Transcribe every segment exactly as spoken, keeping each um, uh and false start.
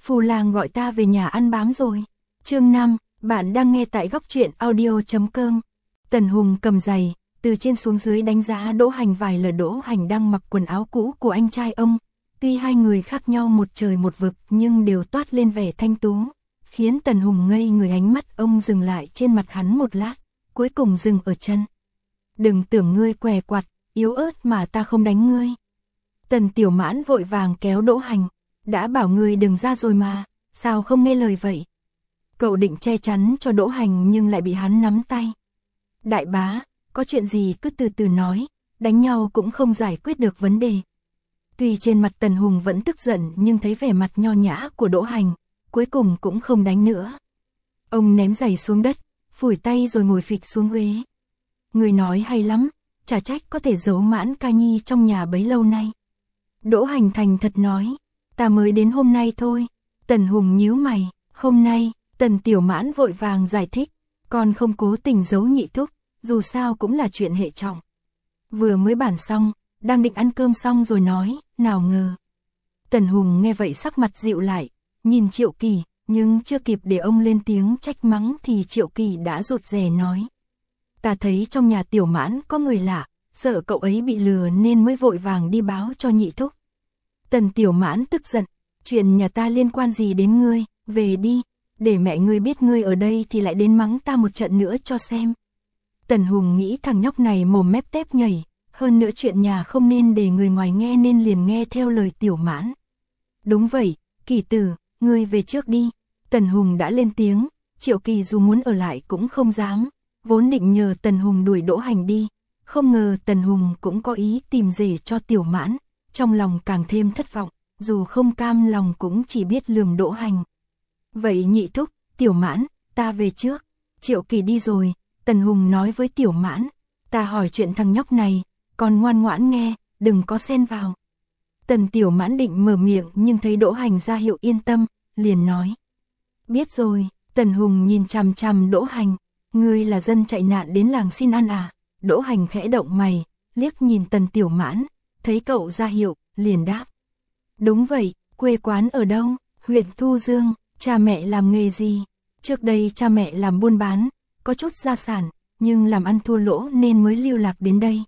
Phù lang gọi ta về nhà ăn bám rồi. Chương năm, bạn đang nghe tại góc truyện audio chấm com. Tần Hùng cầm giày, từ trên xuống dưới đánh giá Đỗ Hành vài lần. Đỗ Hành đang mặc quần áo cũ của anh trai ông. Tuy hai người khác nhau một trời một vực nhưng đều toát lên vẻ thanh tú, khiến Tần Hùng ngây người. Ánh mắt ông dừng lại trên mặt hắn một lát, cuối cùng dừng ở chân. Đừng tưởng ngươi què quặt, yếu ớt mà ta không đánh ngươi. Tần Tiểu Mãn vội vàng kéo Đỗ Hành. Đã bảo ngươi đừng ra rồi mà, sao không nghe lời vậy? Cậu định che chắn cho Đỗ Hành nhưng lại bị hắn nắm tay. Đại bá, có chuyện gì cứ từ từ nói, đánh nhau cũng không giải quyết được vấn đề. Tuy trên mặt Tần Hùng vẫn tức giận nhưng thấy vẻ mặt nho nhã của Đỗ Hành, cuối cùng cũng không đánh nữa. Ông ném giày xuống đất, phủi tay rồi ngồi phịch xuống ghế. Người nói hay lắm, chả trách có thể giấu Mãn ca nhi trong nhà bấy lâu nay. Đỗ Hành thành thật nói, ta mới đến hôm nay thôi. Tần Hùng nhíu mày, hôm nay. Tần Tiểu Mãn vội vàng giải thích, con không cố tình giấu nhị thúc, dù sao cũng là chuyện hệ trọng. Vừa mới bản xong, đang định ăn cơm xong rồi nói, nào ngờ. Tần Hùng nghe vậy sắc mặt dịu lại, nhìn Triệu Kỳ, nhưng chưa kịp để ông lên tiếng trách mắng thì Triệu Kỳ đã rụt rè nói. Ta thấy trong nhà Tiểu Mãn có người lạ, sợ cậu ấy bị lừa nên mới vội vàng đi báo cho nhị thúc. Tần Tiểu Mãn tức giận, chuyện nhà ta liên quan gì đến ngươi, về đi. Để mẹ ngươi biết ngươi ở đây thì lại đến mắng ta một trận nữa cho xem. Tần Hùng nghĩ thằng nhóc này mồm mép tép nhảy, hơn nữa chuyện nhà không nên để người ngoài nghe nên liền nghe theo lời Tiểu Mãn. Đúng vậy, Kỳ tử, ngươi về trước đi. Tần Hùng đã lên tiếng, Triệu Kỳ dù muốn ở lại cũng không dám, vốn định nhờ Tần Hùng đuổi Đỗ Hành đi, không ngờ Tần Hùng cũng có ý tìm rể cho Tiểu Mãn, trong lòng càng thêm thất vọng, dù không cam lòng cũng chỉ biết lườm Đỗ Hành. Vậy nhị thúc, Tiểu Mãn, ta về trước. Triệu Kỳ đi rồi, Tần Hùng nói với Tiểu Mãn, ta hỏi chuyện thằng nhóc này, con ngoan ngoãn nghe, đừng có xen vào. Tần Tiểu Mãn định mở miệng nhưng thấy Đỗ Hành ra hiệu yên tâm, liền nói. Biết rồi. Tần Hùng nhìn chằm chằm Đỗ Hành, ngươi là dân chạy nạn đến làng xin ăn à? Đỗ Hành khẽ động mày, liếc nhìn Tần Tiểu Mãn, thấy cậu ra hiệu, liền đáp. Đúng vậy, quê quán ở đâu? Huyện Thu Dương. Cha mẹ làm nghề gì? Trước đây cha mẹ làm buôn bán, có chút gia sản, nhưng làm ăn thua lỗ nên mới lưu lạc đến đây.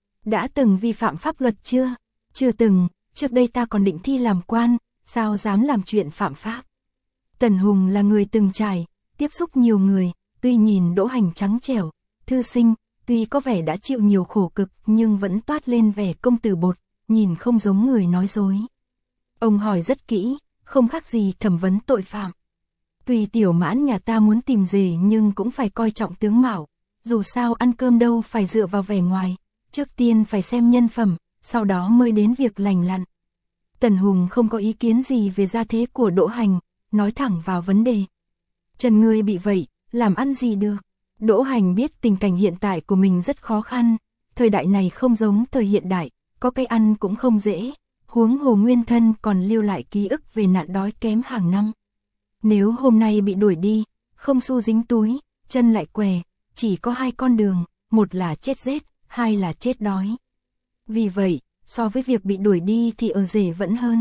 Đã từng vi phạm pháp luật chưa? Chưa từng, trước đây ta còn định thi làm quan, sao dám làm chuyện phạm pháp. Tần Hùng là người từng trải, tiếp xúc nhiều người, tuy nhìn Đỗ Hành trắng trẻo, thư sinh, tuy có vẻ đã chịu nhiều khổ cực nhưng vẫn toát lên vẻ công tử bột, nhìn không giống người nói dối. Ông hỏi rất kỹ, không khác gì thẩm vấn tội phạm. Tuy Tiểu Mãn nhà ta muốn tìm rể nhưng cũng phải coi trọng tướng mạo, dù sao ăn cơm đâu phải dựa vào vẻ ngoài, trước tiên phải xem nhân phẩm, sau đó mới đến việc lành lặn. Tần Hùng không có ý kiến gì về gia thế của Đỗ Hành, nói thẳng vào vấn đề. Chân ngươi bị vậy, làm ăn gì được? Đỗ Hành biết tình cảnh hiện tại của mình rất khó khăn, thời đại này không giống thời hiện đại, có cái ăn cũng không dễ. Huống hồ nguyên thân còn lưu lại ký ức về nạn đói kém hàng năm. Nếu hôm nay bị đuổi đi, không xu dính túi, chân lại què, chỉ có hai con đường, một là chết rét, hai là chết đói. Vì vậy, so với việc bị đuổi đi thì ở rể vẫn hơn.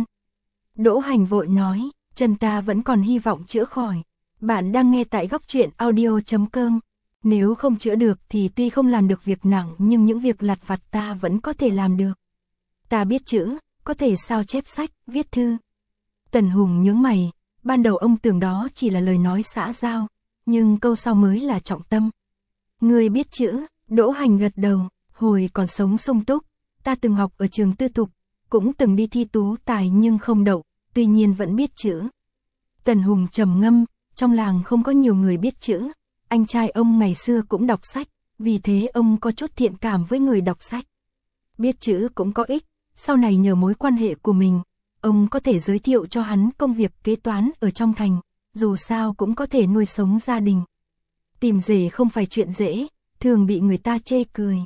Đỗ Hành vội nói, chân ta vẫn còn hy vọng chữa khỏi. Bạn đang nghe tại góc truyện audio chấm com. Nếu không chữa được thì tuy không làm được việc nặng nhưng những việc lặt vặt ta vẫn có thể làm được. Ta biết chữ, có thể sao chép sách, viết thư. Tần Hùng nhướng mày, ban đầu ông tưởng đó chỉ là lời nói xã giao, nhưng câu sau mới là trọng tâm. Ngươi biết chữ? Đỗ Hành gật đầu, hồi còn sống sung túc, ta từng học ở trường tư thục, cũng từng đi thi tú tài nhưng không đậu, tuy nhiên vẫn biết chữ. Tần Hùng trầm ngâm, trong làng không có nhiều người biết chữ, anh trai ông ngày xưa cũng đọc sách, vì thế ông có chút thiện cảm với người đọc sách. Biết chữ cũng có ích. Sau này nhờ mối quan hệ của mình, ông có thể giới thiệu cho hắn công việc kế toán ở trong thành, dù sao cũng có thể nuôi sống gia đình. Tìm rể không phải chuyện dễ, thường bị người ta chê cười.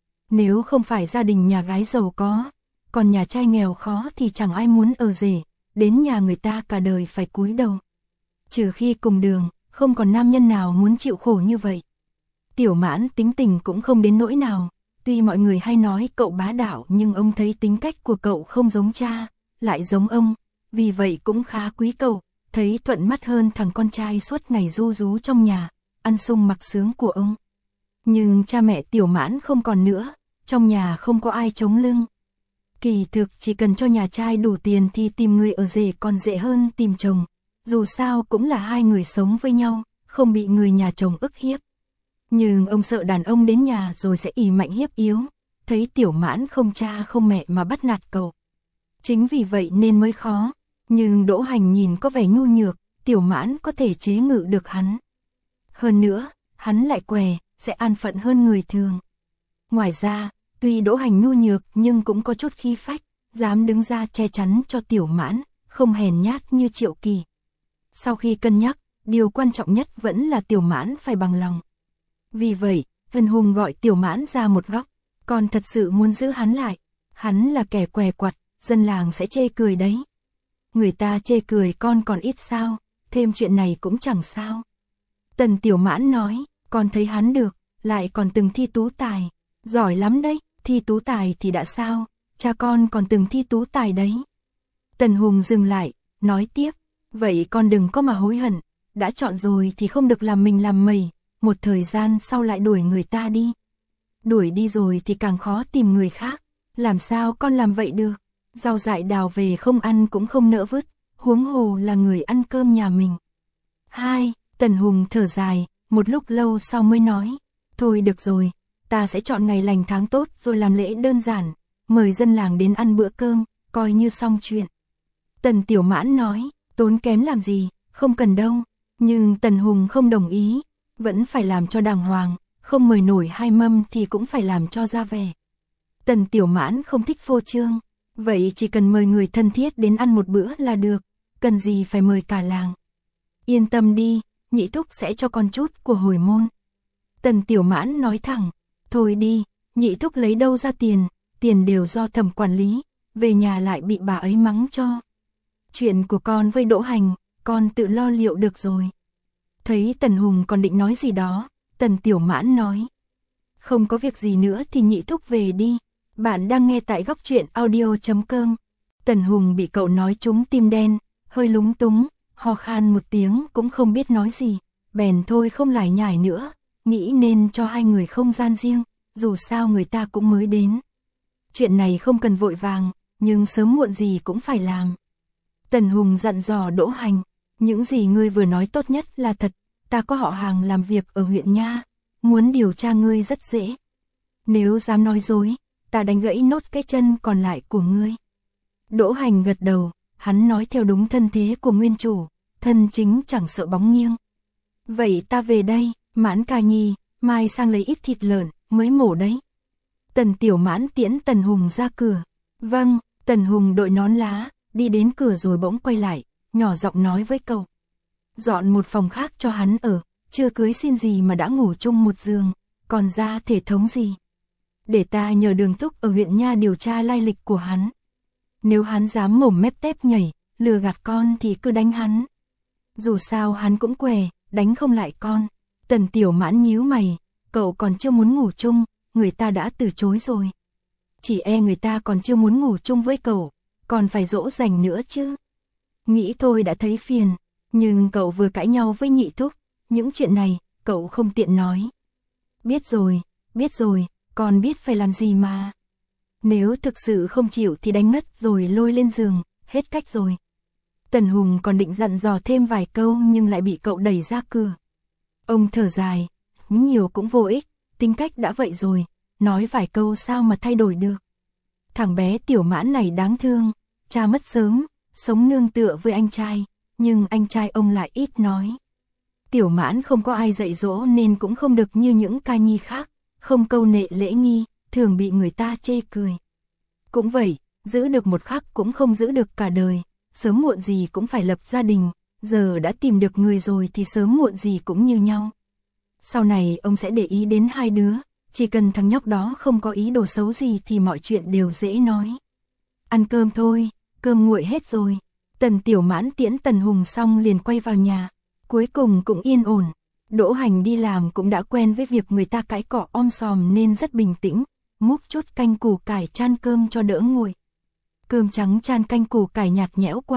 Nếu không phải gia đình nhà gái giàu có, còn nhà trai nghèo khó thì chẳng ai muốn ở rể, đến nhà người ta cả đời phải cúi đầu. Trừ khi cùng đường, không còn nam nhân nào muốn chịu khổ như vậy. Tiểu Mãn tính tình cũng không đến nỗi nào. Tuy mọi người hay nói cậu bá đạo nhưng ông thấy tính cách của cậu không giống cha, lại giống ông, vì vậy cũng khá quý cậu, thấy thuận mắt hơn thằng con trai suốt ngày ru rú trong nhà, ăn sung mặc sướng của ông. Nhưng cha mẹ Tiểu Mãn không còn nữa, trong nhà không có ai chống lưng. Kỳ thực chỉ cần cho nhà trai đủ tiền thì tìm người ở rể còn dễ hơn tìm chồng, dù sao cũng là hai người sống với nhau, không bị người nhà chồng ức hiếp. Nhưng ông sợ đàn ông đến nhà rồi sẽ ỷ mạnh hiếp yếu, thấy Tiểu Mãn không cha không mẹ mà bắt nạt cậu. Chính vì vậy nên mới khó, nhưng Đỗ Hành nhìn có vẻ nhu nhược, Tiểu Mãn có thể chế ngự được hắn. Hơn nữa, hắn lại què, sẽ an phận hơn người thường. Ngoài ra, tuy Đỗ Hành nhu nhược nhưng cũng có chút khí phách, dám đứng ra che chắn cho Tiểu Mãn, không hèn nhát như Triệu Kỳ. Sau khi cân nhắc, điều quan trọng nhất vẫn là Tiểu Mãn phải bằng lòng. Vì vậy, Vân Hùng gọi Tiểu Mãn ra một góc, còn thật sự muốn giữ hắn lại. Hắn là kẻ què quặt, dân làng sẽ chê cười đấy. Người ta chê cười con còn ít sao, thêm chuyện này cũng chẳng sao. Tần Tiểu Mãn nói, con thấy hắn được, lại còn từng thi tú tài. Giỏi lắm đấy, thi tú tài thì đã sao, cha con còn từng thi tú tài đấy. Tần Hùng dừng lại, nói tiếp, vậy con đừng có mà hối hận, đã chọn rồi thì không được làm mình làm mày, một thời gian sau lại đuổi người ta đi. Đuổi đi rồi thì càng khó tìm người khác, làm sao con làm vậy được, rau dại đào về không ăn cũng không nỡ vứt, huống hồ là người ăn cơm nhà mình. Hai, Tần Hùng thở dài, một lúc lâu sau mới nói, thôi được rồi, ta sẽ chọn ngày lành tháng tốt rồi làm lễ đơn giản, mời dân làng đến ăn bữa cơm, coi như xong chuyện. Tần Tiểu Mãn nói, tốn kém làm gì, không cần đâu, nhưng Tần Hùng không đồng ý, vẫn phải làm cho đàng hoàng, không mời nổi hai mâm thì cũng phải làm cho ra vẻ. Tần Tiểu Mãn không thích phô trương, vậy chỉ cần mời người thân thiết đến ăn một bữa là được, cần gì phải mời cả làng. Yên tâm đi, nhị thúc sẽ cho con chút của hồi môn. Tần Tiểu Mãn nói thẳng, thôi đi, nhị thúc lấy đâu ra tiền, tiền đều do Thẩm quản lý, về nhà lại bị bà ấy mắng cho. Chuyện của con với Đỗ Hành, con tự lo liệu được rồi. Thấy Tần Hùng còn định nói gì đó, Tần Tiểu Mãn nói, không có việc gì nữa thì nhị thúc về đi. Bạn đang nghe tại góc truyện audio chấm com. Tần Hùng bị cậu nói trúng tim đen, hơi lúng túng, ho khan một tiếng cũng không biết nói gì, bèn thôi không lải nhải nữa, nghĩ nên cho hai người không gian riêng, dù sao người ta cũng mới đến. Chuyện này không cần vội vàng, nhưng sớm muộn gì cũng phải làm. Tần Hùng dặn dò Đỗ Hành, những gì ngươi vừa nói tốt nhất là thật, ta có họ hàng làm việc ở huyện nha, muốn điều tra ngươi rất dễ. Nếu dám nói dối, ta đánh gãy nốt cái chân còn lại của ngươi. Đỗ Hành gật đầu, hắn nói theo đúng thân thế của nguyên chủ, thân chính chẳng sợ bóng nghiêng. Vậy ta về đây, Mãn ca nhi, mai sang lấy ít thịt lợn, mới mổ đấy. Tần Tiểu Mãn tiễn Tần Hùng ra cửa. Vâng, Tần Hùng đội nón lá, đi đến cửa rồi bỗng quay lại, nhỏ giọng nói với cậu. Dọn một phòng khác cho hắn ở, chưa cưới xin gì mà đã ngủ chung một giường, còn ra thể thống gì. Để ta nhờ Đường Thúc ở huyện nha điều tra lai lịch của hắn. Nếu hắn dám mồm mép tép nhảy, lừa gạt con thì cứ đánh hắn. Dù sao hắn cũng què, đánh không lại con. Tần Tiểu Mãn nhíu mày, cậu còn chưa muốn ngủ chung, người ta đã từ chối rồi. Chỉ e người ta còn chưa muốn ngủ chung với cậu, còn phải dỗ dành nữa chứ. Nghĩ thôi đã thấy phiền, nhưng cậu vừa cãi nhau với nhị thúc, những chuyện này, cậu không tiện nói. Biết rồi, biết rồi, con biết phải làm gì mà. Nếu thực sự không chịu thì đánh ngất rồi lôi lên giường, hết cách rồi. Tần Hùng còn định dặn dò thêm vài câu nhưng lại bị cậu đẩy ra cửa. Ông thở dài, nhiều cũng vô ích, tính cách đã vậy rồi, nói vài câu sao mà thay đổi được. Thằng bé Tiểu Mãn này đáng thương, cha mất sớm, sống nương tựa với anh trai, nhưng anh trai ông lại ít nói. Tiểu Mãn không có ai dạy dỗ nên cũng không được như những ca nhi khác, không câu nệ lễ nghi, thường bị người ta chê cười. Cũng vậy, giữ được một khắc cũng không giữ được cả đời, sớm muộn gì cũng phải lập gia đình, giờ đã tìm được người rồi thì sớm muộn gì cũng như nhau. Sau này ông sẽ để ý đến hai đứa, chỉ cần thằng nhóc đó không có ý đồ xấu gì thì mọi chuyện đều dễ nói. Ăn cơm thôi, cơm nguội hết rồi. Tần Tiểu Mãn tiễn Tần Hùng xong liền quay vào nhà, cuối cùng cũng yên ổn. Đỗ Hành đi làm cũng đã quen với việc người ta cãi cọ om sòm nên rất bình tĩnh, múc chút canh củ cải chan cơm cho đỡ nguội. Cơm trắng chan canh củ cải nhạt nhẽo quá,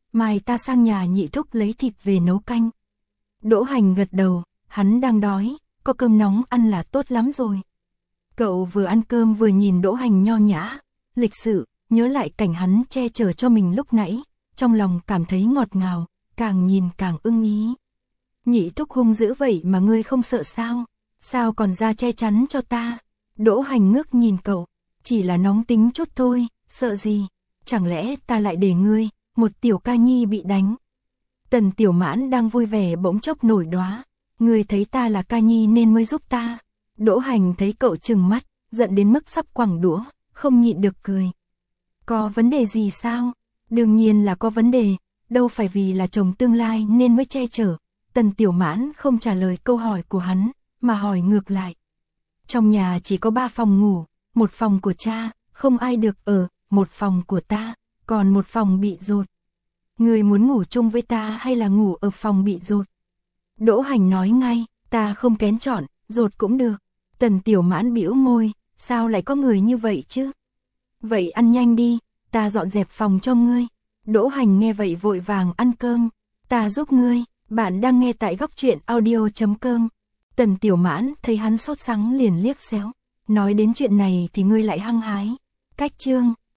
mai ta sang nhà nhị thúc lấy thịt về nấu canh. Đỗ Hành gật đầu, hắn đang đói, có cơm nóng ăn là tốt lắm rồi. Cậu vừa ăn cơm vừa nhìn Đỗ Hành nho nhã, lịch sự, nhớ lại cảnh hắn che chở cho mình lúc nãy, trong lòng cảm thấy ngọt ngào, càng nhìn càng ưng ý. Nhị thúc hung dữ vậy mà ngươi không sợ sao? Sao còn ra che chắn cho ta? Đỗ Hành ngước nhìn cậu, chỉ là nóng tính chút thôi, sợ gì? Chẳng lẽ ta lại để ngươi, một tiểu ca nhi bị đánh? Tần Tiểu Mãn đang vui vẻ bỗng chốc nổi đoá, ngươi thấy ta là ca nhi nên mới giúp ta. Đỗ Hành thấy cậu trừng mắt, giận đến mức sắp quẳng đũa, không nhịn được cười. Có vấn đề gì sao? Đương nhiên là có vấn đề, đâu phải vì là chồng tương lai nên mới che chở. Tần Tiểu Mãn không trả lời câu hỏi của hắn, mà hỏi ngược lại. Trong nhà chỉ có ba phòng ngủ, một phòng của cha, không ai được ở, một phòng của ta, còn một phòng bị dột. Người muốn ngủ chung với ta hay là ngủ ở phòng bị dột? Đỗ Hành nói ngay, ta không kén chọn, dột cũng được. Tần Tiểu Mãn bĩu môi, sao lại có người như vậy chứ? Vậy ăn nhanh đi, ta dọn dẹp phòng cho ngươi. Đỗ Hành nghe vậy vội vàng ăn cơm, ta giúp ngươi. Bạn đang nghe tại góc truyện audio chấm com. Tần Tiểu Mãn thấy hắn sốt sắng liền liếc xéo. Nói đến chuyện này thì ngươi lại hăng hái. Cách chương.